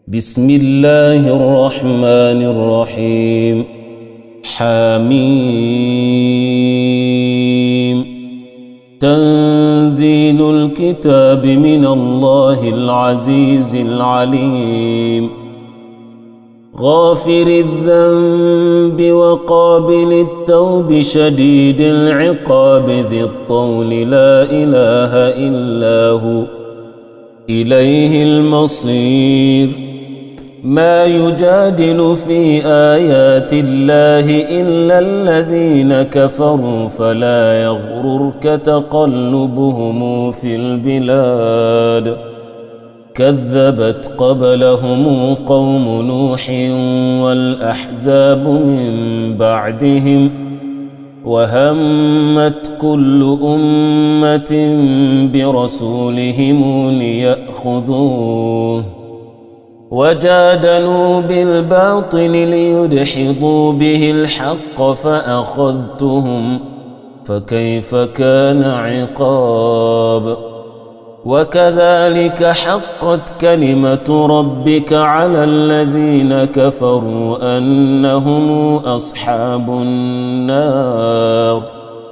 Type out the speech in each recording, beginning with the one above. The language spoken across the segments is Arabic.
بسم الله الرحمن الرحيم. حميم. تنزيل الكتاب من الله العزيز العليم. غافر الذنب وقابل التوب شديد العقاب ذي الطول لا إله إلا هو إليه المصير. ما يجادل في آيات الله إلا الذين كفروا فلا يغررك تقلبهم في البلاد. كذبت قبلهم قوم نوح والأحزاب من بعدهم وهمت كل أمة برسولهم ليأخذوه وجادلوا بالباطل ليدحضوا به الحق فأخذتهم فكيف كان عقاب. وكذلك حقت كلمة ربك على الذين كفروا أنهم أصحاب النار.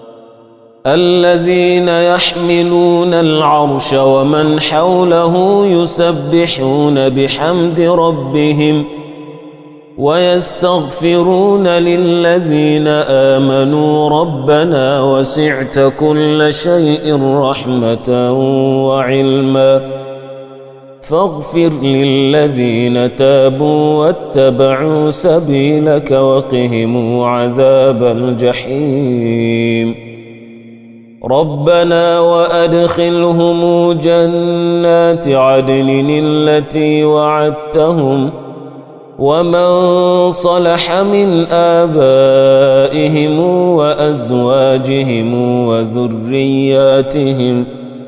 الذين يحملون العرش ومن حوله يسبحون بحمد ربهم ويستغفرون للذين آمنوا ربنا وسعت كل شيء رحمة وعلما فاغفر للذين تابوا واتبعوا سبيلك وقهم عذاب الجحيم. ربنا وأدخلهم جنات عدن التي وعدتهم ومن صلح من آبائهم وأزواجهم وذرياتهم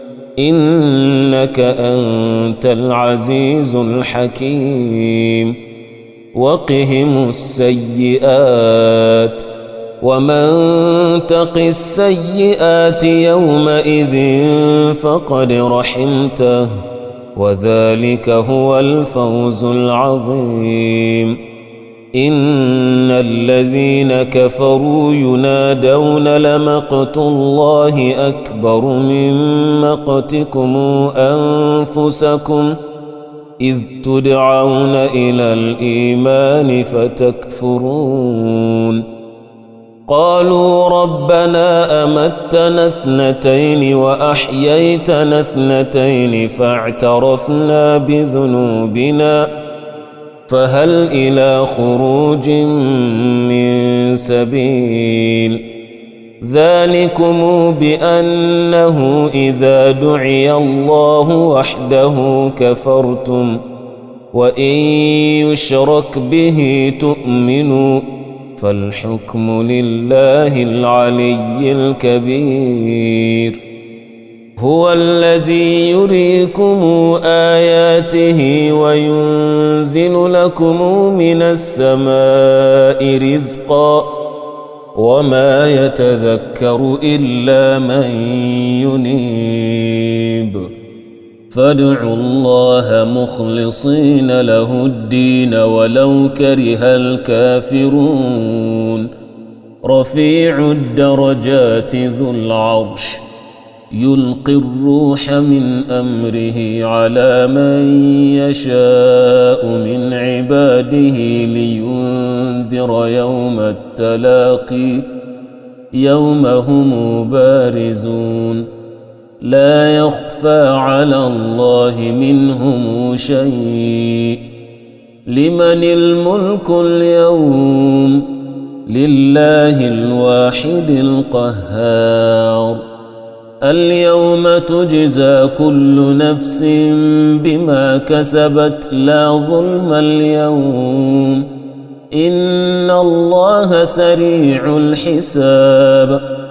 إنك أنت العزيز الحكيم. وقهم السيئات ومن تق السيئات يومئذ فقد رحمته وذلك هو الفوز العظيم. إن الذين كفروا ينادون لمقت الله أكبر من مقتكم أنفسكم إذ تدعون إلى الإيمان فتكفرون. قالوا ربنا أمتنا اثنتين وأحييتنا اثنتين فاعترفنا بذنوبنا فهل إلى خروج من سبيل. ذلكم بأنه إذا دعي الله وحده كفرتم وإن يشرك به تؤمنوا فالحكم لله العلي الكبير. هو الذي يريكم آياته وينزل لكم من السماء رزقا وما يتذكر إلا من ينيب. فادعوا الله مخلصين له الدين ولو كره الكافرون. رفيع الدرجات ذو العرش يلقي الروح من أمره على من يشاء من عباده لينذر يوم التلاقي يوم هم بارزون لا يخفى على الله منهم شيء. لمن الملك اليوم لله الواحد القهار. اليوم تجزى كل نفس بما كسبت لا ظلم اليوم إن الله سريع الحساب.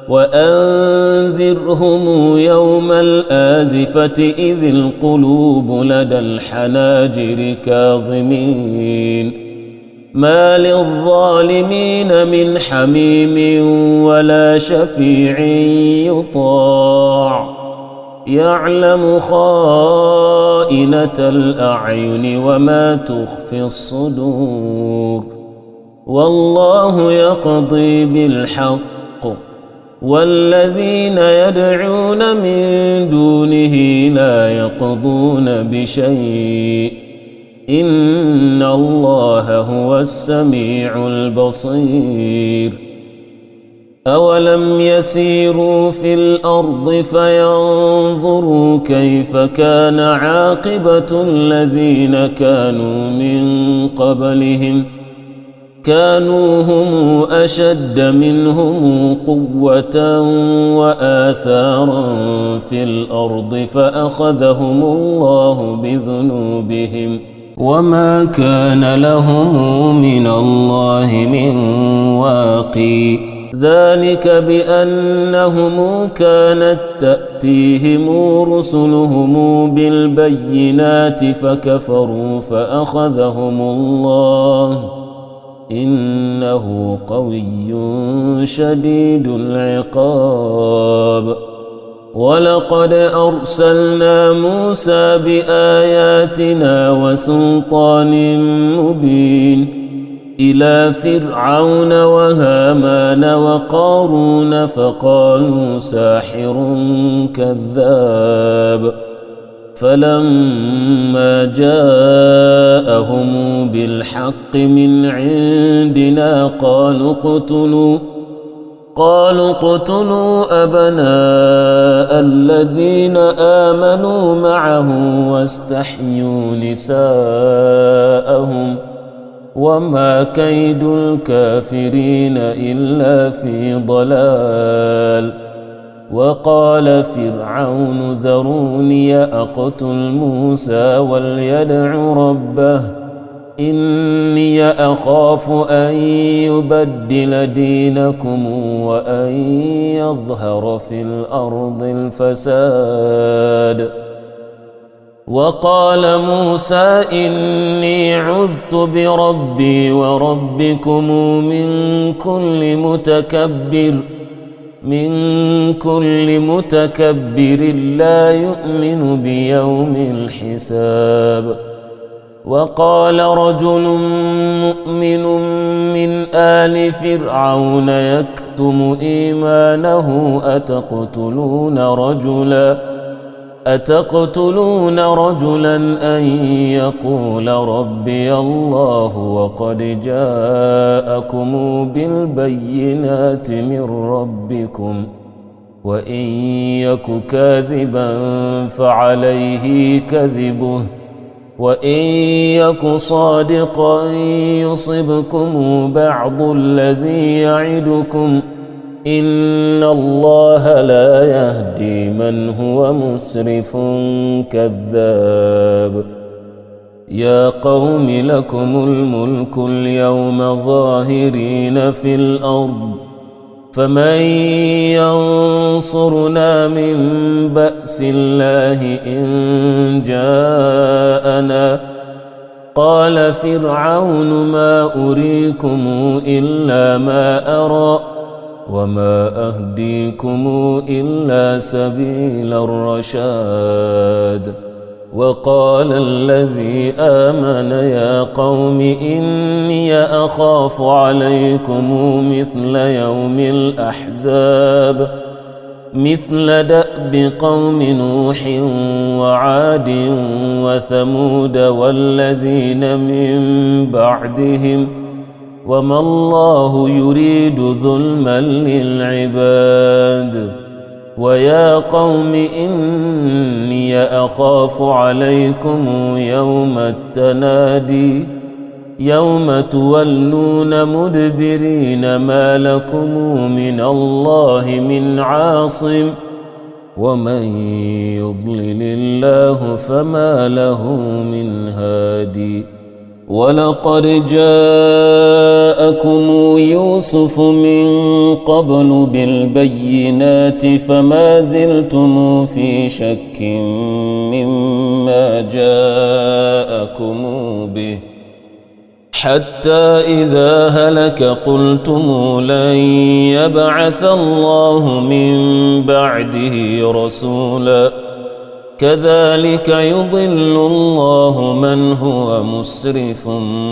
وأنذرهم يوم الآزفة إذ القلوب لدى الحناجر كاظمين ما للظالمين من حميم ولا شفيع يطاع يعلم خائنة الأعين وما تخفي الصدور والله يقضي بالحق والذين يدعون من دونه لا يقضون بشيء إن الله هو السميع البصير أولم يسيروا في الأرض فينظروا كيف كان عاقبة الذين كانوا من قبلهم كانوا هم أشد منهم قوة وآثارا في الأرض فأخذهم الله بذنوبهم وما كان لهم من الله من واقي ذلك بأنهم كانت تأتيهم رسلهم بالبينات فكفروا فأخذهم الله إنه قوي شديد العقاب ولقد أرسلنا موسى بآياتنا وسلطان مبين إلى فرعون وهامان وقارون فقالوا ساحر كذاب فلما جاءهم بالحق من عندنا قالوا اقتلوا أبناء الذين آمنوا معه واستحيوا نساءهم وما كيد الكافرين إلا في ضلال وقال فرعون ذروني أقتل موسى وليدع ربه إني أخاف أن يبدل دينكم وأن يظهر في الأرض الفساد وقال موسى إني عذت بربي وربكم من كل متكبر لا يؤمن بيوم الحساب وقال رجل مؤمن من آل فرعون يكتم إيمانه أتقتلون رجلا أن يقول ربي الله وقد جاءكم بالبينات من ربكم وإن يك كاذبا فعليه كذبه وإن يك صادقا يصبكم بعض الذي يعدكم إن الله لا يهدي من هو مسرف كذاب يا قوم لكم الملك اليوم ظاهرين في الأرض فمن ينصرنا من بأس الله إن جاءنا قال فرعون ما أريكم إلا ما أرى وما أهديكم إلا سبيل الرشاد وقال الذي آمن يا قوم إني أخاف عليكم مثل يوم الأحزاب مثل دأب قوم نوح وعاد وثمود والذين من بعدهم وما الله يريد ظلما للعباد ويا قوم إني أخاف عليكم يوم التنادي يوم تولون مدبرين ما لكم من الله من عاصم ومن يضلل الله فما له من هادي ولقد جاءكم يوسف من قبل بالبينات فما زلتم في شك مما جاءكم به حتى إذا هلك قلتم لن يبعث الله من بعده رسولا كذلك يضل الله من هو مسرف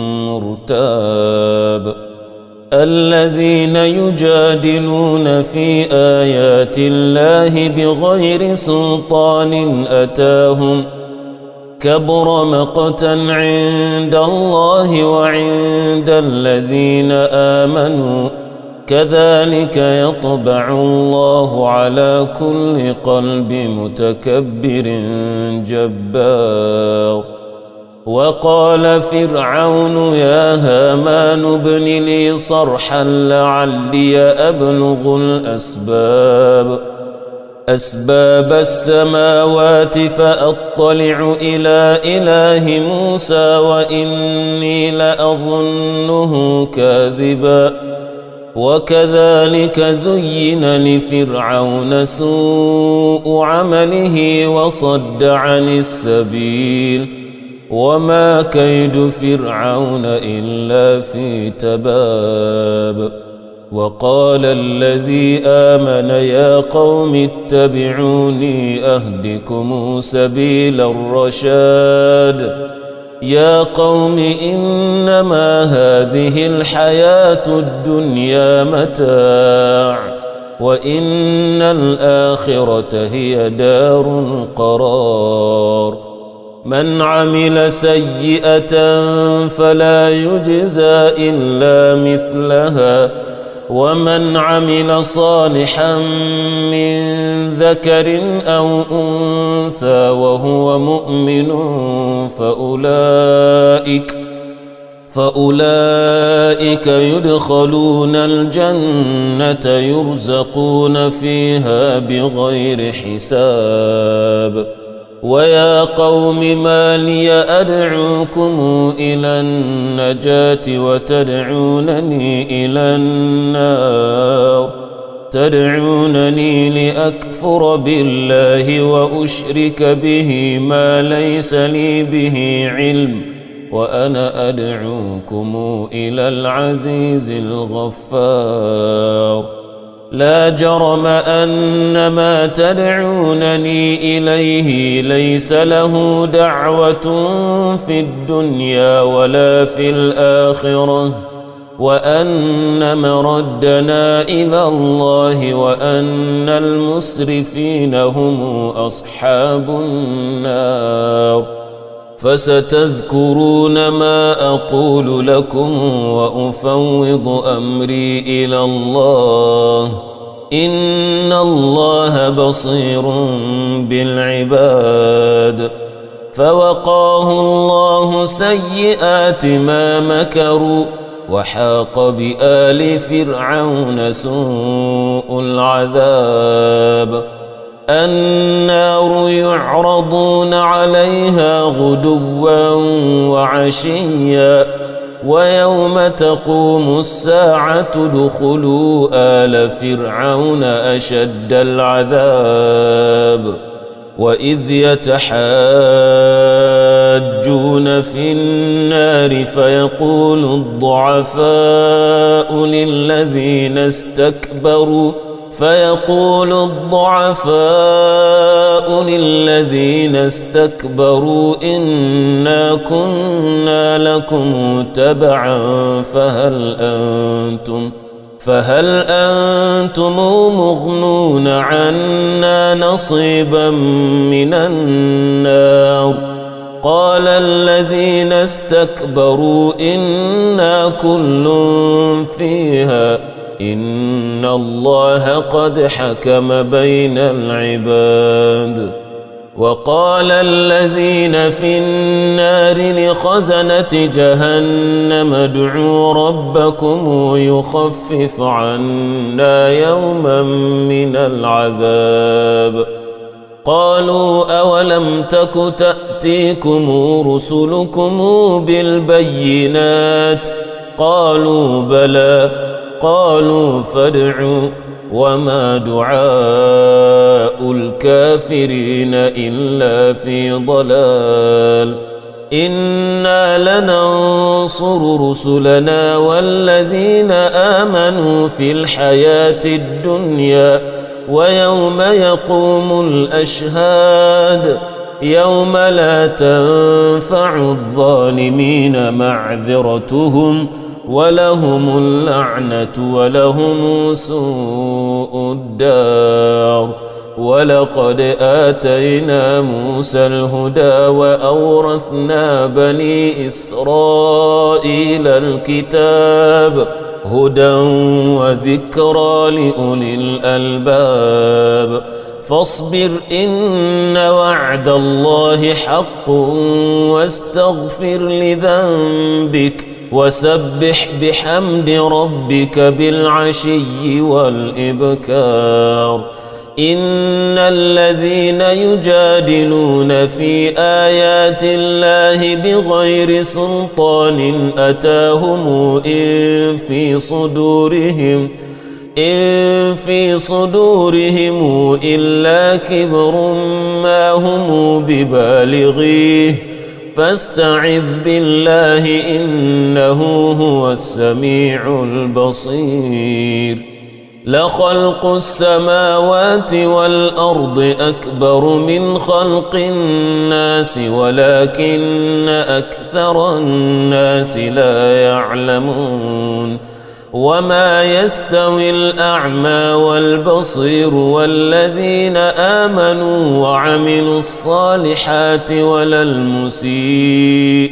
مرتاب الذين يجادلون في آيات الله بغير سلطان أتاهم كبر مقتا عند الله وعند الذين آمنوا كذلك يطبع الله على كل قلب متكبر جبار وقال فرعون يا هامان ابن لي صرحا لعلي أبلغ أسباب السماوات فأطلع إلى إله موسى وإني لأظنه كاذبا وكذلك زين لفرعون سوء عمله وصد عن السبيل وما كيد فرعون إلا في تباب وقال الذي آمن يا قوم اتبعوني أهدكم سبيل الرشاد يا قوم إنما هذه الحياة الدنيا متاع وإن الآخرة هي دار القرار من عمل سيئة فلا يجزى إلا مثلها ومن عمل صالحا من ذكر أو أنثى وهو مؤمن فأولئك يدخلون الجنة يرزقون فيها بغير حساب ويا قوم ما لي أدعوكم إلى النجاة وتدعونني إلى النار تدعونني لأكفر بالله وأشرك به ما ليس لي به علم وأنا أدعوكم إلى العزيز الغفار لا جرم أن ما تدعونني إليه ليس له دعوة في الدنيا ولا في الآخرة وأن مردنا إلى الله وأن المسرفين هم أصحاب النار فستذكرون ما أقول لكم وأفوض أمري إلى الله إن الله بصير بالعباد فوقاه الله سيئات ما مكروا وحاق بآل فرعون سوء العذاب النار يعرضون عليها غدوا وعشيا ويوم تقوم الساعة ادخلوا آل فرعون أشد العذاب وإذ يتحاجون في النار فيقول الضعفاء للذين استكبروا إنا كنا لكم تبعا فهل أنتم مغنون عنا نصيبا من النار قال الذين استكبروا إنا كل فيها إن الله قد حكم بين العباد وقال الذين في النار لخزنة جهنم ادعوا ربكم يخفف عنا يوما من العذاب قالوا أولم تك تأتيكم رسلكم بالبينات قالوا بلى قالوا فادعوا وما دعاء الكافرين إلا في ضلال إنا لننصر رسلنا والذين آمنوا في الحياة الدنيا ويوم يقوم الأشهاد يوم لا تنفع الظالمين معذرتهم ولهم اللعنة ولهم سوء الدار. ولقد آتينا موسى الهدى وأورثنا بني إسرائيل الكتاب هدى وذكرى لأولي الألباب. فاصبر إن وعد الله حق واستغفر لذنبك وسبح بحمد ربك بالعشي والإبكار. إن الذين يجادلون في آيات الله بغير سلطان أتاهم إن في صدورهم إلا كبر ما هم ببالغيه فاستعذ بالله إنه هو السميع البصير. لخلق السماوات والأرض أكبر من خلق الناس ولكن أكثر الناس لا يعلمون. وما يستوي الأعمى والبصير والذين آمنوا وعملوا الصالحات ولا المسيء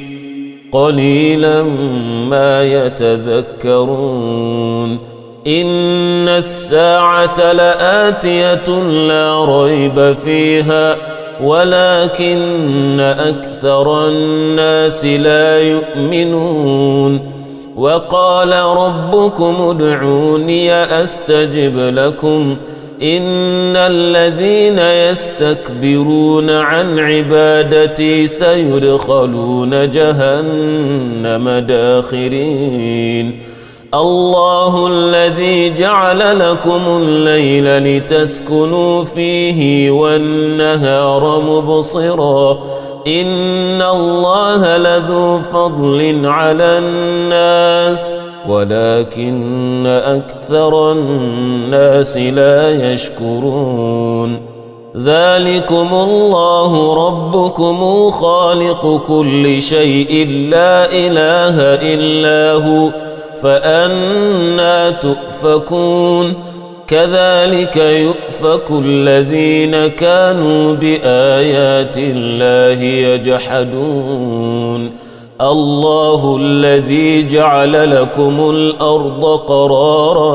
قليلا ما يتذكرون. إن الساعة لآتية لا ريب فيها ولكن أكثر الناس لا يؤمنون. وقال ربكم ادعوني أستجب لكم إن الذين يستكبرون عن عبادتي سيدخلون جهنم داخرين. الله الذي جعل لكم الليل لتسكنوا فيه والنهار مبصرا إن الله لذو فضل على الناس ولكن أكثر الناس لا يشكرون. ذلكم الله ربكم خالق كل شيء لا إله إلا هو فأنى تؤفكون. كذلك يؤفك الذين كانوا بآيات الله يجحدون. الله الذي جعل لكم الأرض قرارا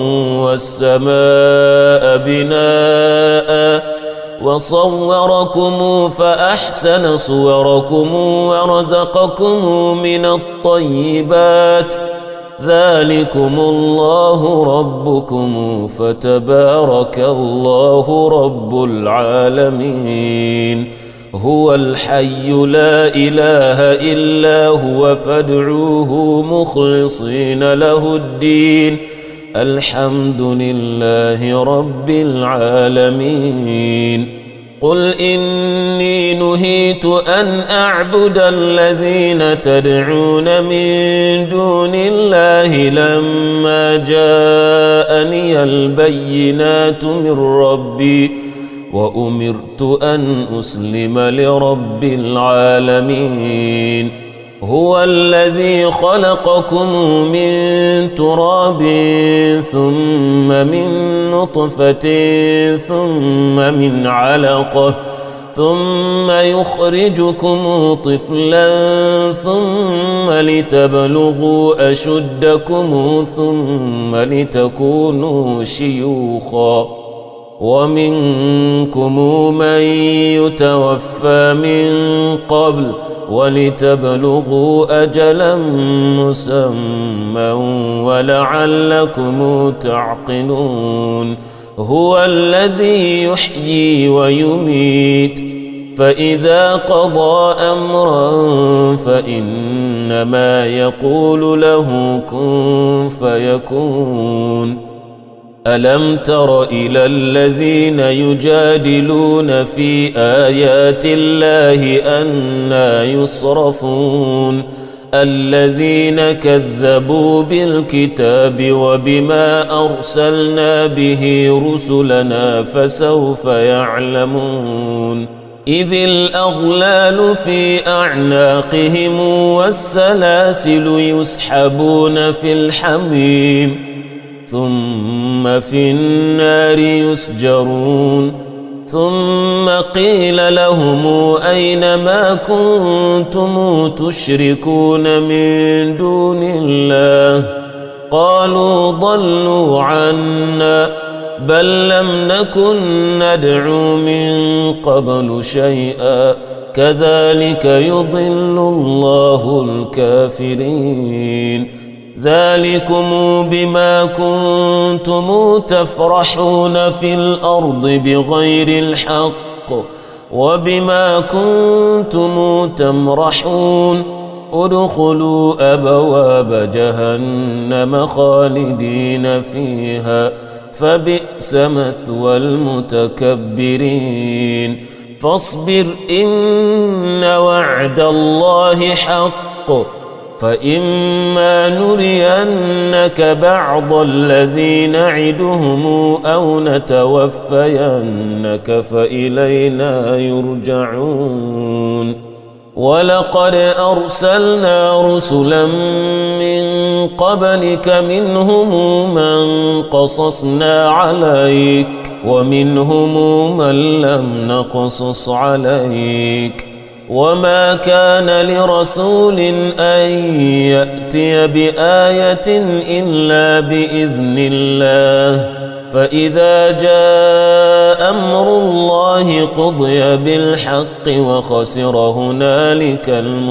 والسماء بناء وصوركم فأحسن صوركم ورزقكم من الطيبات ذلكم الله ربكم فتبارك الله رب العالمين. هو الحي لا إله إلا هو فادعوه مخلصين له الدين الحمد لله رب العالمين. قل إني نهيت أن أعبد الذين تدعون من دون الله لما جاءني البينات من ربي وأمرت أن أسلم لرب العالمين. هو الذي خلقكم من تراب ثم من نطفة ثم من علقة ثم يخرجكم طفلا ثم لتبلغوا أشدكم ثم لتكونوا شيوخا ومنكم من يتوفى من قبل ولتبلغوا أجلا مسمى ولعلكم تعقلون. هو الذي يحيي ويميت فإذا قضى أمرا فإنما يقول له كن فيكون. ألم تر إلى الذين يجادلون في آيات الله أنى يصرفون الذين كذبوا بالكتاب وبما أرسلنا به رسلنا فسوف يعلمون. إذ الأغلال في أعناقهم والسلاسل يسحبون في الحميم ثم في النار يسجرون ثم قيل لهم أين ما كنتم تشركون من دون الله قالوا ضلوا عنا بل لم نكن ندعو من قبل شيئا كذلك يضل الله الكافرين ذلكم بما كنتم تفرحون في الأرض بغير الحق وبما كنتم تمرحون ادخلوا أبواب جهنم خالدين فيها فبئس مثوى المتكبرين فاصبر إن وعد الله حق فإما نرينك بعض الذي نعدهم أو نتوفينك فإلينا يرجعون ولقد أرسلنا رسلا من قبلك منهم من قصصنا عليك ومنهم من لم نقصص عليك وما كان لرسول أن يأتي بآية إلا بإذن الله فإذا جاء أمر الله قضي بالحق وخسر هنالك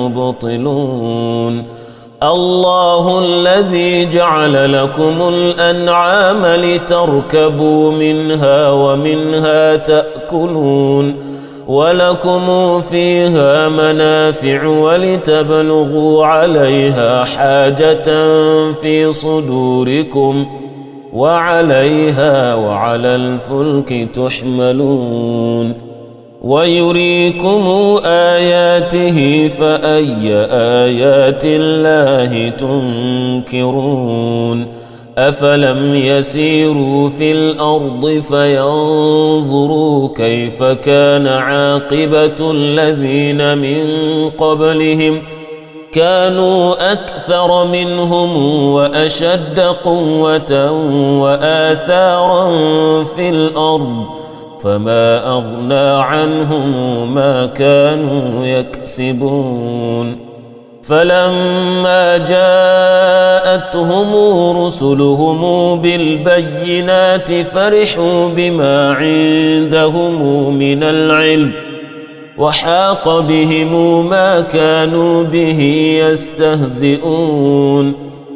المبطلون الله الذي جعل لكم الأنعام لتركبوا منها ومنها تأكلون ولكم فيها منافع ولتبلغوا عليها حاجة في صدوركم وعليها وعلى الفلك تحملون ويريكم آياته فأي آيات الله تنكرون أفلم يسيروا في الأرض فينظروا كيف كان عاقبة الذين من قبلهم كانوا أكثر منهم وأشد قوة وآثارا في الأرض فما أغنى عنهم ما كانوا يكسبون فلما جاءتهم رسلهم بالبينات فرحوا بما عندهم من العلم وحاق بهم ما كانوا به يستهزئون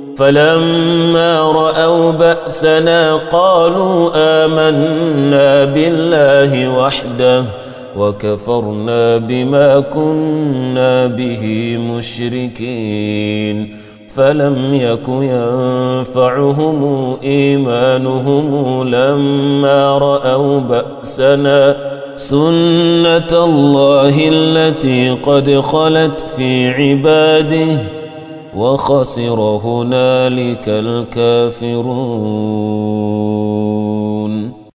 فلما رأوا بأسنا قالوا آمنا بالله وحده وكفرنا بما كنا به مشركين فلم يك ينفعهم إيمانهم لما رأوا بأسنا سنة الله التي قد خلت في عباده وخسر هنالك الكافرون